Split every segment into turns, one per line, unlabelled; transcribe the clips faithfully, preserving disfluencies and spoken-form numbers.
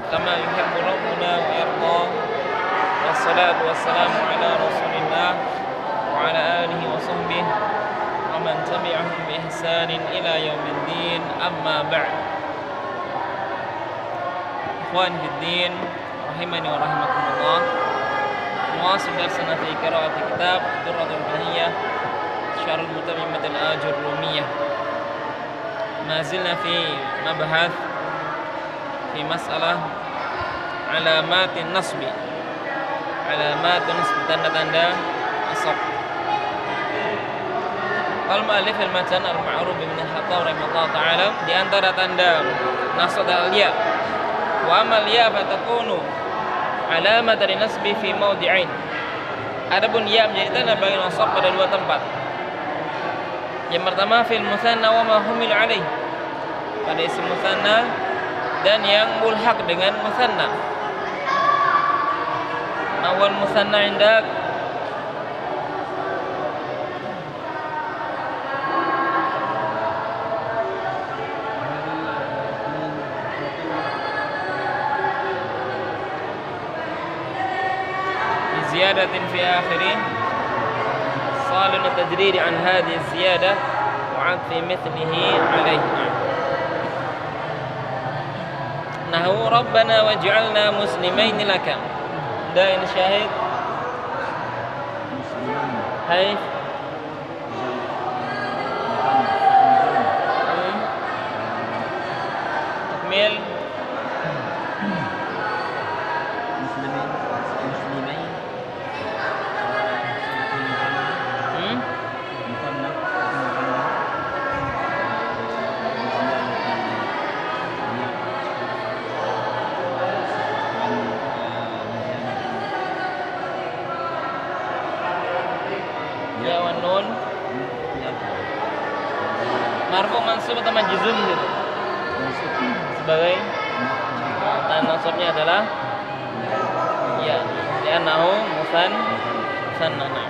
كما يحب ربنا ويرضى والصلاة والسلام على رسول الله وعلى آله وصحبه ومن تبعهم بإحسان إلى يوم الدين أما بعد إخواني في الدين رحمني ورحمكم الله نواصل درسنا في قراءة كتاب الدرة البهية شرح المتممة الآجرومية ما زلنا في مبحث في مسألة علامات النصب علامات النصب tanda-tanda nasab. Qala mu'allif al-matan al-ma'ruf bin Khattab rahimahullah taala di antara tanda nasab al-ya wa amal ya fatakunu alamat nasbi fi mawdi'ain. Adapun ya menjadi tanda bagi nasab pada dua tempat. Yang pertama fil musanna wa ma humil alaih, pada isim musanna dan yang mulhaq dengan musanna. Awal musanna indak زيادة في آخره صال التجريد عن هذه الزيادة وعطف مثله عليه. نحو ربنا واجعلنا مسلمين لك. ده إن شاهد حيث تكمل marfu mansub atau majzum gitu. Sebagai tanda nasabnya adalah ya, li'annahu musan musanna.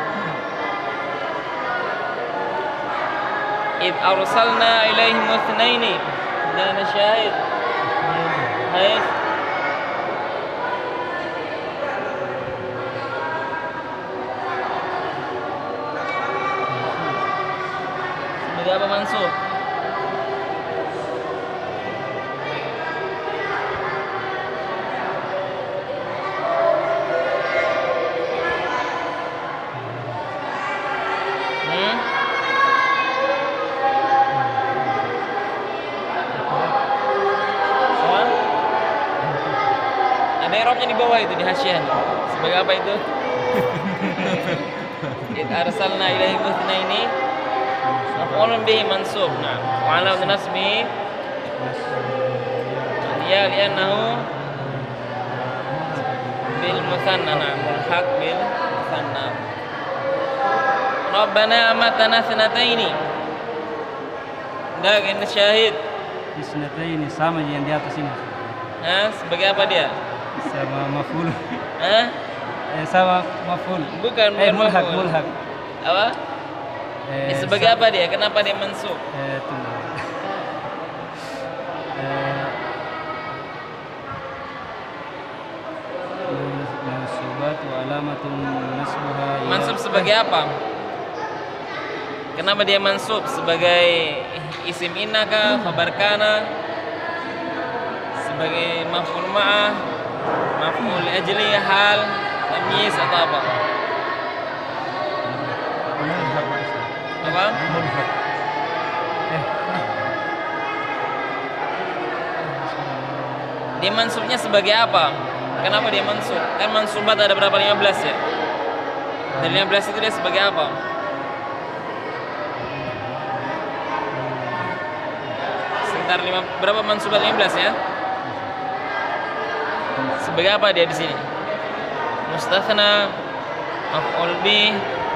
Id arsalna ilaihim itsnaini. Dan syahid hai apa mansub? Hmm? Soal? Ada i'rabnya di bawah itu, di hasyiah. Sebagai apa itu? Id arsalna ilaihim itsnaini maf'ulun bihi mansub. Nah, wa 'alamat nasbi ya li'annahu bil musanna, mulhaq bil musanna. Rabbana amatana sanataini. Dan syahid
sanataini sama yang di atas ini.
Nah, sebagai apa dia?
Sama maf'ul.
Hah?
Eh, sama maf'ul.
Bukan, bukan
eh, mulhaq,
maf'ul.
mulhaq.
Apa? Eh, sebagai apa dia? Kenapa dia mansub?
Eh, tunggu. Eh, mansubat wa alamatun nasbuha.
Mansub sebagai apa? Kenapa dia mansub? Sebagai isim inna kah? Khabar kana? Sebagai maf'ul ma'ah? Maf'ul ajli, hal, tamyiz atau apa? Apa?
Eh.
Dia mansubnya sebagai apa? Kenapa dia mansub? Kan mansubat ada berapa? lima belas ya? Dari lima belas itu dia sebagai apa? Sekitar lima, berapa mansubat? lima belas ya? Sebagai apa dia di sini? Mustathna, maf'ul bih,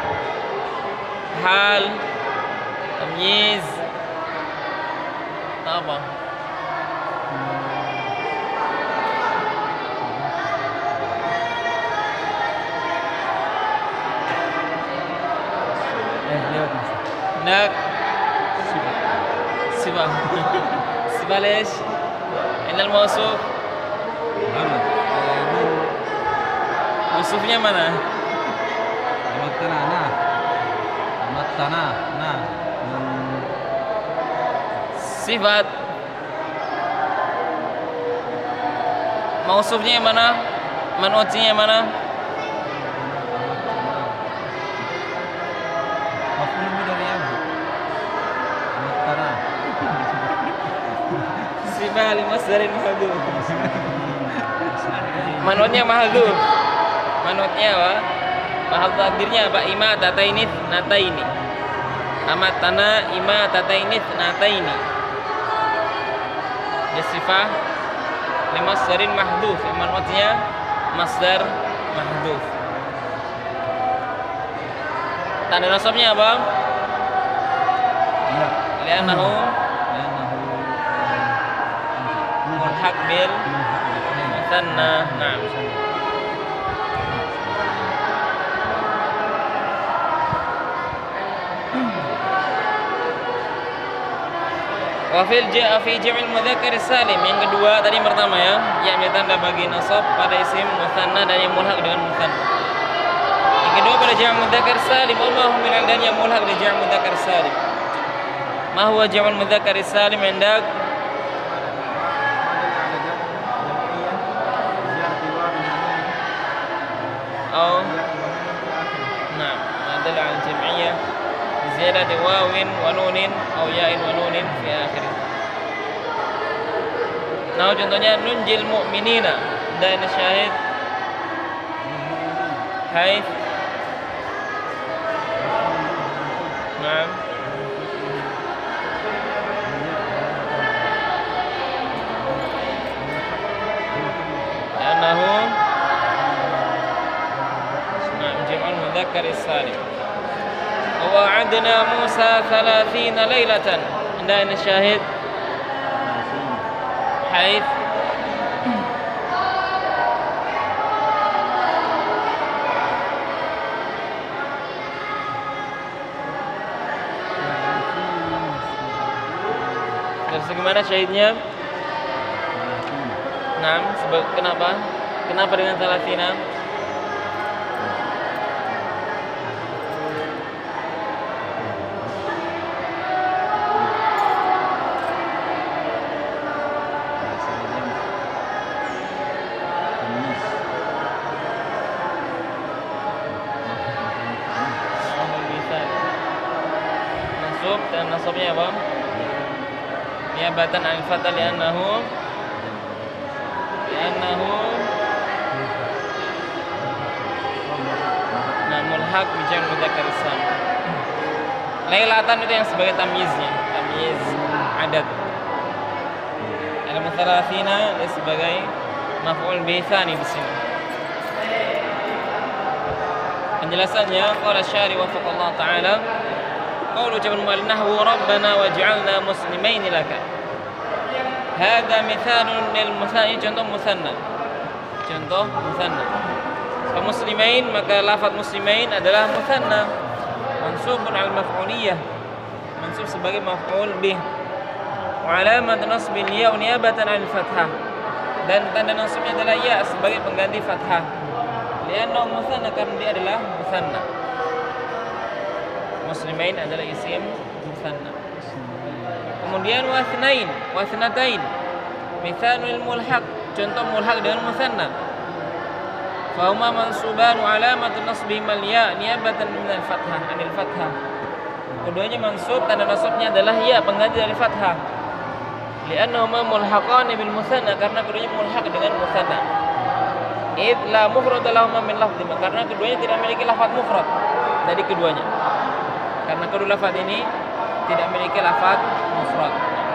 hal, tamyiz, atau apa?
Eh, lewat mas.
Nak sifat. Sifat lesh. Inal mausuf
Muhammad. Ini
Mansubnya mana?
amat tanah nah. Amat tanah nah. Hmm,
Sifat mausufnya yang mana? Man'utnya yang mana?
maf'ul bih dari apa? Amat tanah.
Sifat limasdarin mahdhuf. Man'utnya mahdhuf. Man'utnya apa? Mahal takdirnya apa? Ima tatainith nataini. Amat tanah ima tatainith nataini. Ya sifat limasdarin mahdhuf. Man'utnya masdar mahdhuf. Tanda nasabnya apa?
Ya.
Li'annahu
Li'annahu
mulhaq bil musanna. Nah. Wa fil ja'a fi jam'il mudzakkar salim. Yang kedua tadi yang pertama ya, yang tanda bagi nasab pada isim musanna dan yang mulhaq dengan musanna. Yang kedua pada jam' mudzakkar salim, Allahu min dan yang mulhaq di jam' mudzakkar salim. Ma huwa jam'ul mudzakkar salim indak? Oh. Nah, adalah al-jam'iyah زيادة واو ونون أو ياء ونون في آخره. Nah, contohnya nunjil mu'minina dan syahid haits. Naam. Annahu Naam jam'ul mudzakkar salim. ووعدنا موسى ثلاثين ليلة عندنا الشاهد حيث terus gimana syahidnya? Nah, sebab kenapa? Kenapa dengan salatina? Dan nasabnya apa? Niabatan anil fathah li'annahu li'annahu nah mulhaq bi jam'il mudzakkar salim. Lailatan itu yang sebagai tamyiznya, tamyiz adad. Al-muthalathina sebagai maf'ul bi tsani di sini. Penjelasannya qala syari wafaqallahu ta'ala قول جبل النحو ربنا وجعلنا مسلمين لك. هذا مثال للمثنى. Contoh musanna. Contoh musanna. Muslimain, maka lafaz muslimain adalah musanna mansubun al maf'uliyah, mansub sebagai maf'ul bih. Wa alamat nasbil ya niyabatan al fathah. Dan tanda nasabnya adalah ya sebagai pengganti fathah. Lianna musanna karena dia adalah musanna. Muslimain adalah isim musanna. Kemudian wasnain, wasnatain. Mithalul mulhaq, contoh mulhaq dengan musanna. Fa huma mansuban wa alamatun nasbihim al-ya niyabatan min al-fathah, anil fathah. Keduanya mansub, tanda nasabnya adalah ya pengganti dari fathah. Li'annahuma mulhaqan bil musanna, karena keduanya mulhaq dengan musanna. Id la mufrad lahum min lafdhi, karena keduanya tidak memiliki lafaz mufrad dari keduanya. Karena kedua lafaz ini tidak memiliki lafaz mufrad.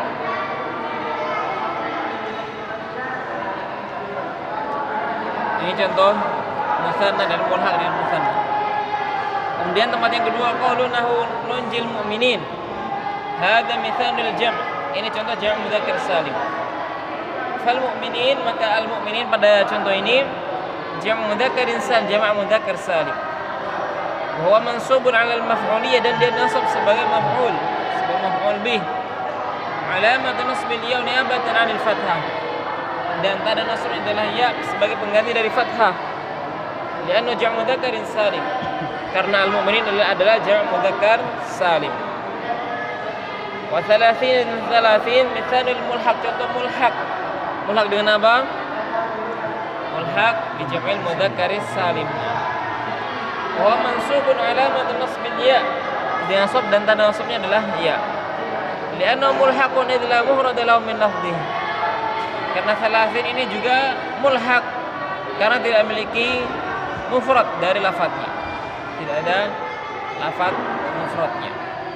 Ini contoh musanna dan mulhaq dengan musanna. Kemudian tempat yang kedua qaulunahu nunjil mu'minin. Hadza mithalul jam'. Ini contoh jam' mudzakkar salim. Fal mu'minin, maka al mu'minin pada contoh ini jam' mudzakkarin salim, jama' mudzakkar salim. Huwa mansubun 'ala al-maf'uliyah, dan dia nasab sebagai maf'ul, sebagai maf'ul bih. Alamat nasbil ya niyabatan 'anil fathah. dan tanda nasabnya adalah ya sebagai pengganti dari fathah. Li'annahu jam'u dzakarin salim. Karena al-mu'minin adalah, adalah jam'u dzakar salim. Wa thalathin thalathin mithalul mulhaq, contoh mulhaq. Mulhaq dengan apa? Mulhaq bi jam'il mudzakkaris salim. Wa mansubun alamatun nasbil ya. Dinasab dan tanda nasabnya adalah ya. Li'annahu mulhaqun idza mufrad lahu min lafdhihi. Karena thalathin ini juga mulhaq karena tidak memiliki mufrad dari lafadznya. Tidak ada lafadz mufradnya.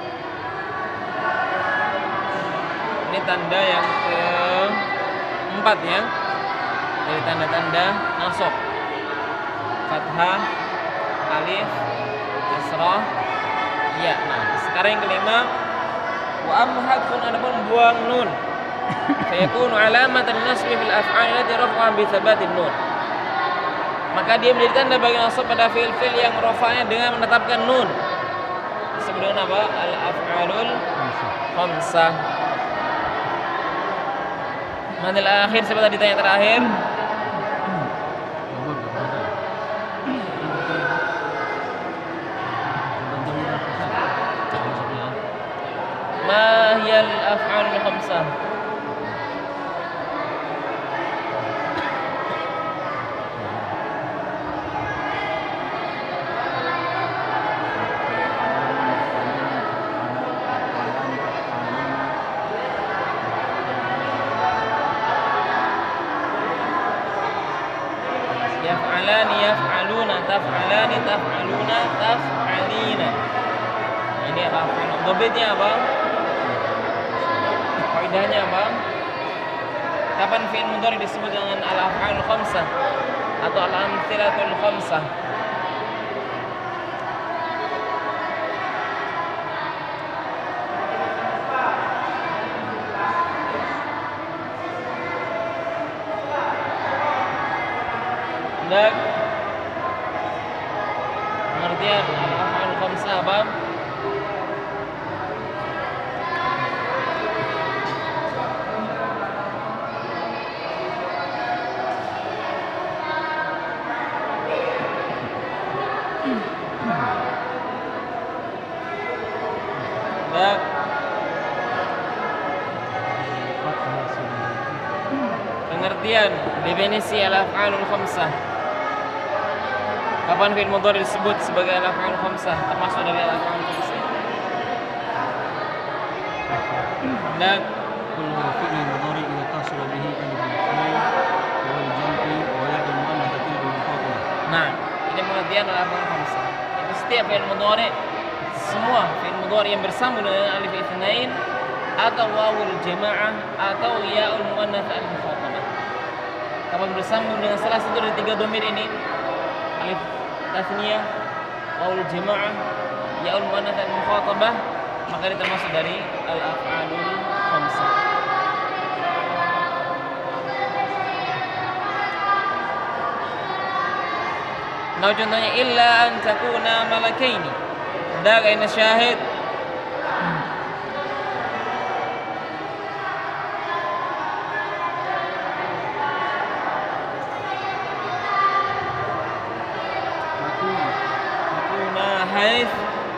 Ini tanda yang keempat ya, dari tanda-tanda nasab. Fathah, alif, kasrah, ya. Nah, sekarang yang kelima, wa amma hadfun, adapun buang nun. Fayakunu alamatan nasbi fil af'al allati raf'aha bi tsabatin nun. Maka dia menjadi tanda bagi nasab pada fi'il-fi'il yang rafa'nya dengan menetapkan nun. Disebut dengan apa? Al-af'alul khamsah. Manil akhir, siapa tadi tanya terakhir? Ma hiyal af'alul khamsah? Yaf'alani, yaf'aluna, taf'alani, taf'aluna, taf'alina. Ini apa? Dobitnya apa? Kaidahnya apa? Kapan fi'il mudhari disebut dengan al-af'alul khamsah atau al-amtsilatul khamsah? Dan pengertian al-af'alul khamsah apa? Dan pengertian definisi al-af'alul khamsah. Kapan fi'il mudhari disebut sebagai al-af'alul khamsah, termasuk dari al-af'alul khamsah? Dan
kullu fi'il mudhari idza tasala bihi alif al-fi'il wa al-jam'i wa ya'ul mu'annatsati bil mukhatabah.
Nah, ini pengertian al-af'alul khamsah. Itu setiap fi'il mudhari, semua fi'il mudhari yang bersambung dengan alif itsnain atau wawul jamaah atau ya'ul muannats al-mukhatabah. Kapan bersambung dengan salah satu dari tiga dhamir ini, alif tasniyah, wawul jamaah, ya'ul muannats al-mukhatabah, maka dia termasuk dari al-af'alul khamsah. Nah, contohnya illa an takuna malakaini. Dak aina syahid? Takuna haith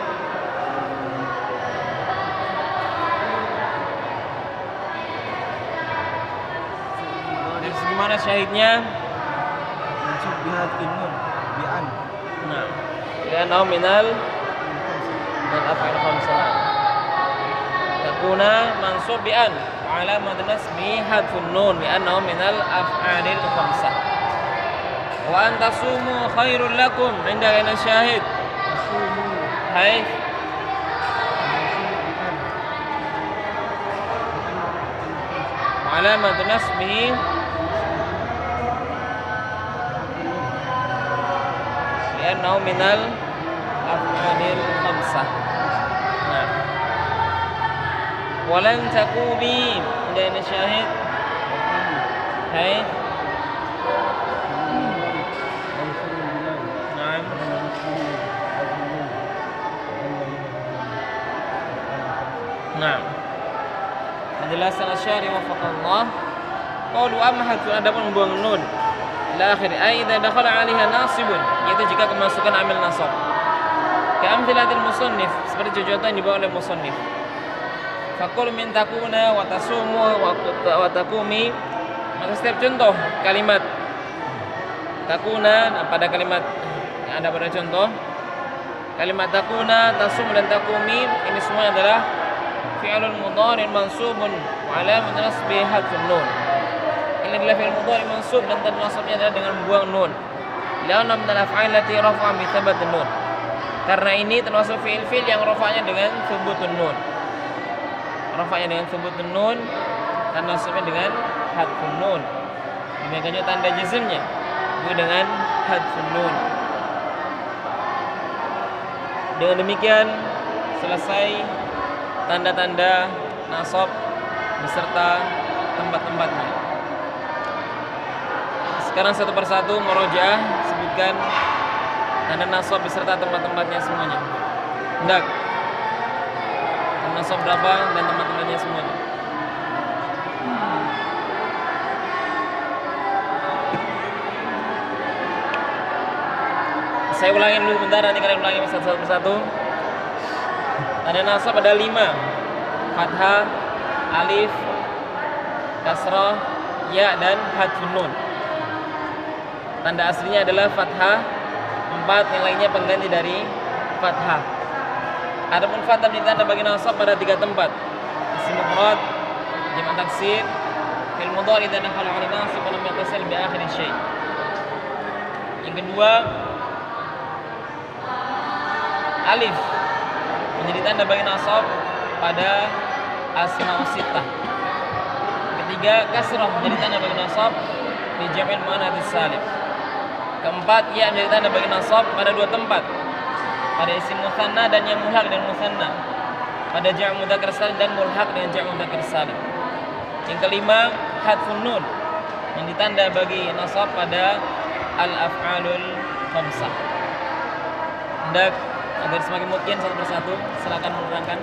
dari segi mana syahidnya?
Mansub bihad nun bi'an.
Nah, li'annahu minal minal af'al khamsah. Takuna mansub bi'an wa alamat nasbi hadfun nun li'annahu minal af'alil khamsah. Wa an tasumu khairul lakum, inda aina syahid? Hai wa alamat nasbi li'annahu minal af'alil khamsah. Nah, walan takubi, inda aina syahid? Hai Nah, penjelasan Asy-Syari wafaqallah Qalu amma hadfun adapun membuang nun ila akhir ay idza dakhala 'alaiha nasibun, yaitu jika kemasukan amil nasab. Ka'amthilatil musannif, seperti contoh yang dibawa oleh musannif. Faqul min takuna wa tasumu wa taqumi, maka setiap contoh kalimat takuna pada kalimat yang ada pada contoh kalimat takuna, tasum dan takumi, ini semua adalah fi'lun mudhari' mansubun wa alamat nasbi hadfun nun. Ini adalah fi'il mudhari' mansub dan tanda nasabnya adalah dengan membuang nun. Li'anna min al-af'al allati rafa'a bi thabatin nun. Karena ini termasuk fi'il-fi'il yang rafa'nya dengan thubutun nun. Rafa'nya dengan thubutun nun dan nasabnya dengan hadfun nun. Demikian juga tanda jazmnya itu dengan hadfun nun. Dengan demikian selesai tanda-tanda nasab beserta tempat-tempatnya. Sekarang satu persatu murojaah, sebutkan tanda nasab beserta tempat-tempatnya semuanya. Hendak tanda nasab berapa dan tempat-tempatnya semuanya. Saya ulangi dulu sebentar, nanti kalian ulangi satu persatu. Tanda nasab ada lima: fathah, alif, kasrah, ya dan hadfun nun. Tanda aslinya adalah fathah, empat yang lainnya pengganti dari fathah. Adapun fathah ditanda bagi nasab pada tiga tempat: isim mufrad, jamak taksir, fi'il mudhari' idza dakhala 'ala nasib wa lam yattasil bi akhir syai'. Yang kedua, alif menjadi tanda bagi nasab pada asma sittah. Ketiga, kasrah menjadi tanda bagi nasab di jam'il muannats salim. Keempat, ya menjadi tanda bagi nasab pada dua tempat, pada isim musanna dan yang mulhaq dengan musanna, pada jam' mudzakkar salim dan mulhaq dengan jam' mudzakkar salim. Yang kelima, hadfun nun yang ditanda bagi nasab pada al-af'alul khamsah. Hendak agar semakin mungkin satu persatu, silakan menerangkan.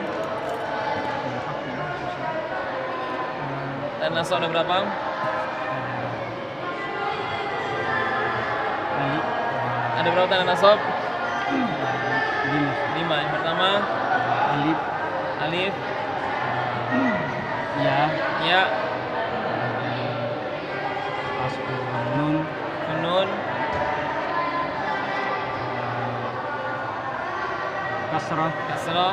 Dan nasab ada berapa? Ada berapa tanda nasab?
Lima.
Lima. Yang pertama
Alif,
alif,
ya,
ya,
asbu, nun,
nun,
kasrah,
kasrah,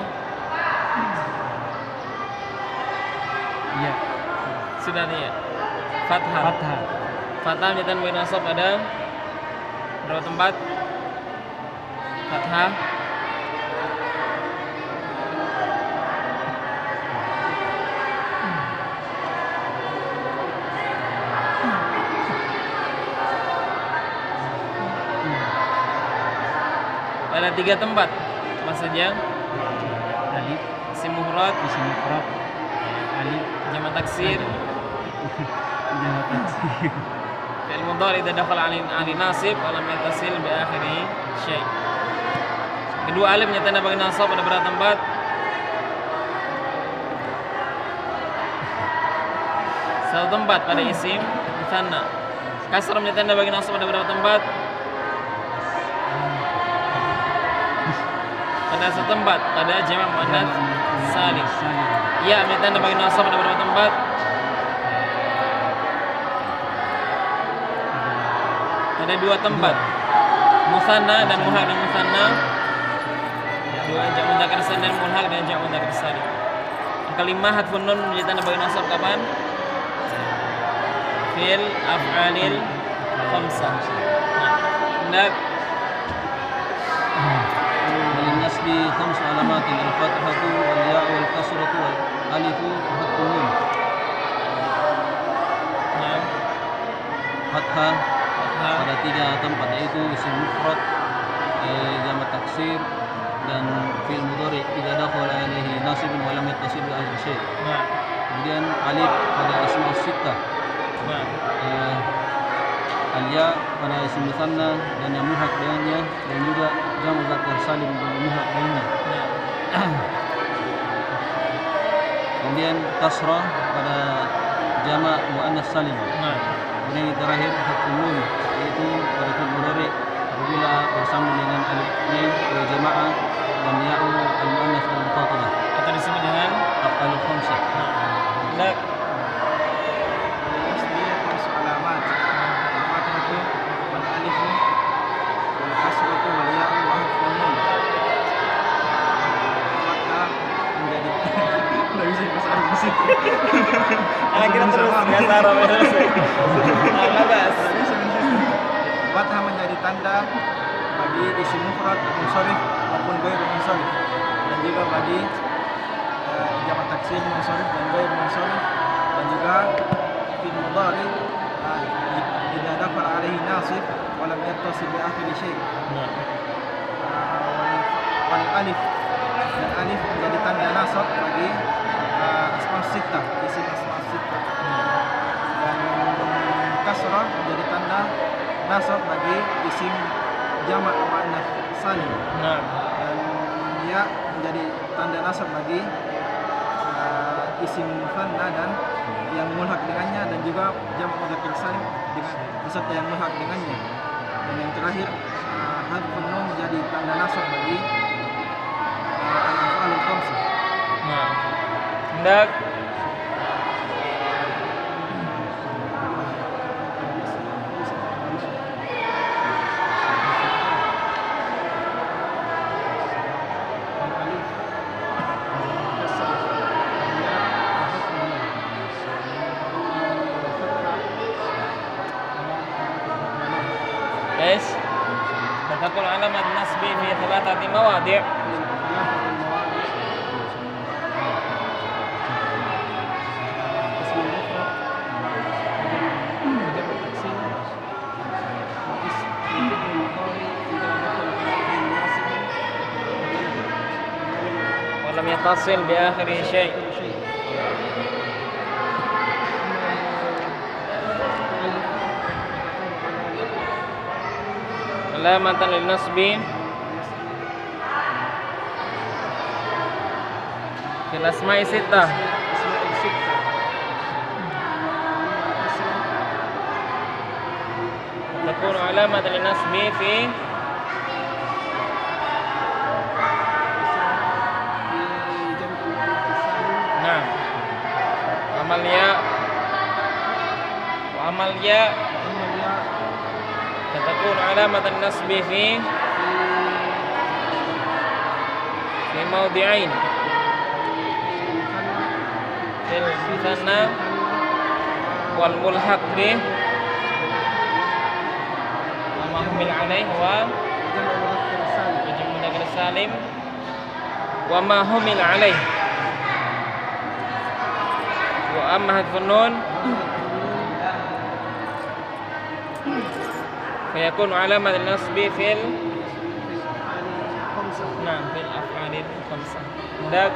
ya,
sudah nih ya. Fathah.
fathah,
Fathah menjadi bagi nasab ada berapa tempat? Fathah, pada tiga tempat apa saja?
alif,
Isim mufrad,
isim mufrad, alif,
jamak taksir,
jamak taksir,
fi'il mudhari' idza dakhala 'ala nasib wa lam yattasil bi akhirih syai'. Kedua, alif menjadi tanda bagi nasab pada berapa tempat? Satu tempat pada isim musanna. Kasrah menjadi tanda bagi nasab pada berapa tempat? Pada satu tempat pada jamak muannats salim. Ya menjadi tanda bagi nasab pada berapa tempat? Ada dua tempat, musanna dan mulhaq dan musanna. Dua jam' mudzakkar salim dan mulhaq dan jam' mudzakkar salim. Yang kelima, hadfun nun menjadi tanda bagi nasab kapan? Fil af'alil khamsah. Nah, hendak
للنسب خمس علامات: الفتحة والياء والكسرة والألف وحذف النون.
nah,
Fathah
fathah,
pada tiga tempat, yaitu isim mufrad, eh, jamak taksir, dan fi'il mudhari' idza dakhala alaihi nasibun wa lam yattasil bi akhir syai'.
nah,
Kemudian alif pada asma sittah,
nah,
eh, al-ya pada isim musanna dan yang mulhaq dengannya, dan juga jam' mudzakkar salim dan mulhaq dengannya.
nah,
Kemudian kasrah pada jamak muannas salim.
nah,
Kemudian yang terakhir hadfun nun, yaitu pada fi'il mudhari apabila bersambung dengan alif nun wal jamaah dan ya'u al-muannats al-mukhatabah
Atau disebut dengan
af'alul khamsah.
dak.
Tasdiyah khams alamat. Al-fathatu wal alifu wal kasratu wal ya'u wa hadfun nun. Fathah menjadi enggak bisa bahasa Arab sih.
Akhirnya terus biasa Arab terus. Labas.
Fathah menjadi tanda bagi isim mufrad munsharif maupun ghairu munsharif, dan juga bagi uh, jamak taksir munsharif dan ghairu munsharif, dan juga fil mudhari uh, idza dakhala alaihi nasib wa lam yattasil bi akhir syai'.
Nah.
Uh, wal, wal alif, dan alif menjadi tanda nasab bagi uh, asma sittah, isim asma sittah. Dan kasrah menjadi tanda nasab bagi isim jamak muannats salim,
Nah.
dan ya menjadi tanda nasab bagi uh, isim mutsanna dan yang mulhaq dengannya, dan juga jamak mudzakkar salim dengan beserta yang mulhaq dengannya. Dan yang terakhir uh, hadfun nun menjadi tanda nasab bagi uh, al-af'alul khamsah.
Nah. Dak. ايش؟ فتكون علامة النصب في ثلاثة مواضع. ولم يتصل بآخره شيء. علامة للنصب في الأسماء ستة. تكون علامة للنصب في نعم وأما الياء وأما الياء فتكون علامة النصب في في موضعين، في المثنى والملحق به وما حمل عليه وجمع مذكر سالم وما حمل عليه. وأما حذف النون فيكون علامة النصب في ال نعم في الأفعال الخمسة. dak.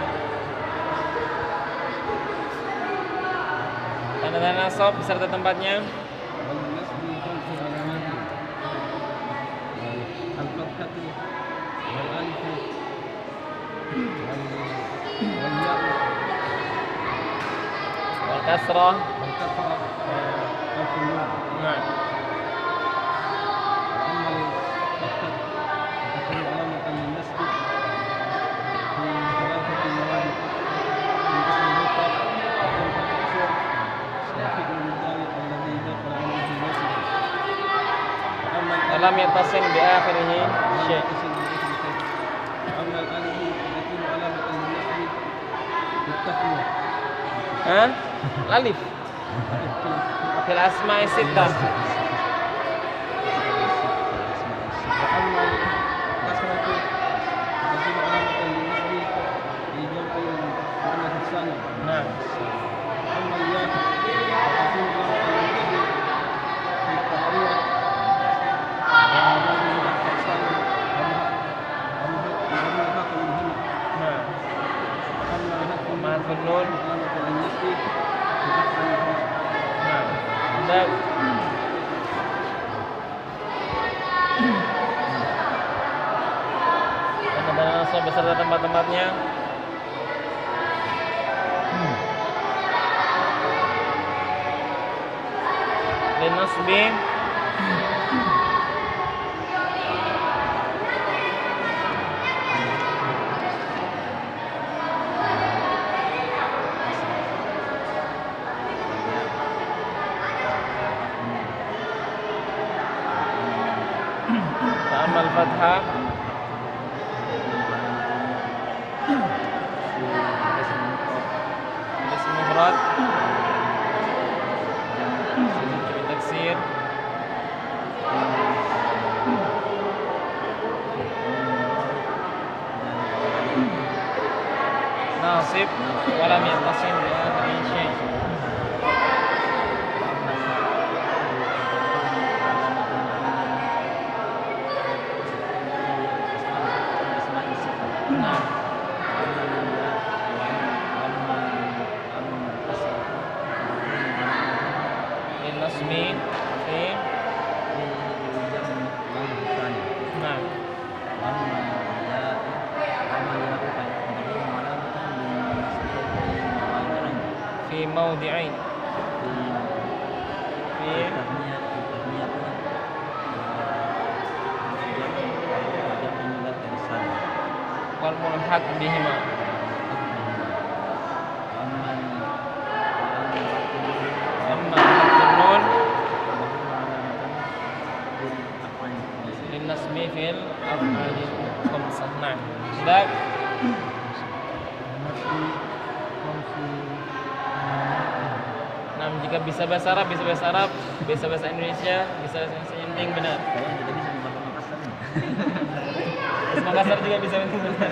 Tanda-tanda nasab beserta tempatnya. Wal kasrah. Nah. Lam yattasil bi akhirih syai'. Hah? Alif. Fil asma'i sittah. Nah. Hadfun nun. Nah, dak. Tanda nasab beserta tempat-tempatnya. nasbi ta'amal fathah ism mufrad taksir nasib walam yattasil bi akhiri syai'. Nasmi fi nah fi mawdi'ain fi wal mulhaq bihima amma nun lin nasmi fil af'al khamsah. Nah, sudah. Nah, jika bisa bahasa Arab, bisa bahasa Arab, bisa bahasa Indonesia, bisa bahasa Indonesia yang penting benar. Bahasa Makassar juga bisa penting benar.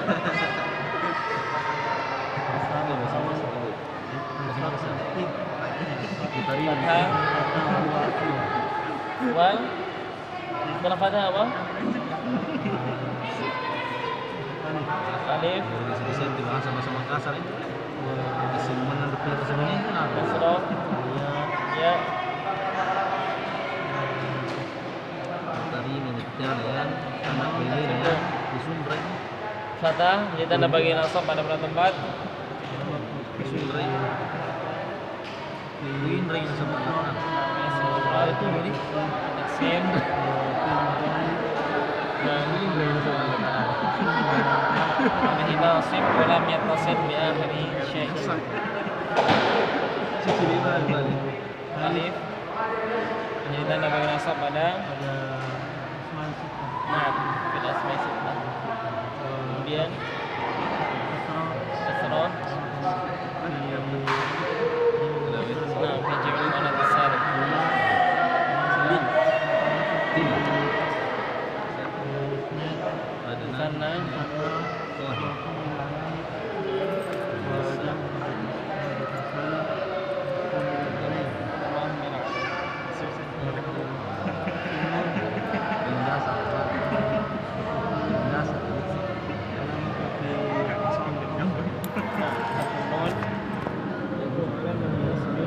Fathah wal setelah fathah apa? Alif
Bisa dibahas bahasa Makassar itu. Isim menanduk itu sebenarnya itu apa?
kasroh ya
Tadi menyetel ya, anak ini ya, disumbrek,
fathah menjadi tanda bagi nasab pada beberapa tempat.
disumbrek, ini ring sama orang.
Ismul
Itu jadi
taksim dan ini nasib walam yattasil bi akhiri syai'.
sisi lima balik.
Alif menjadi tanda bagi nasab pada nah pada asma'i sittah. Kemudian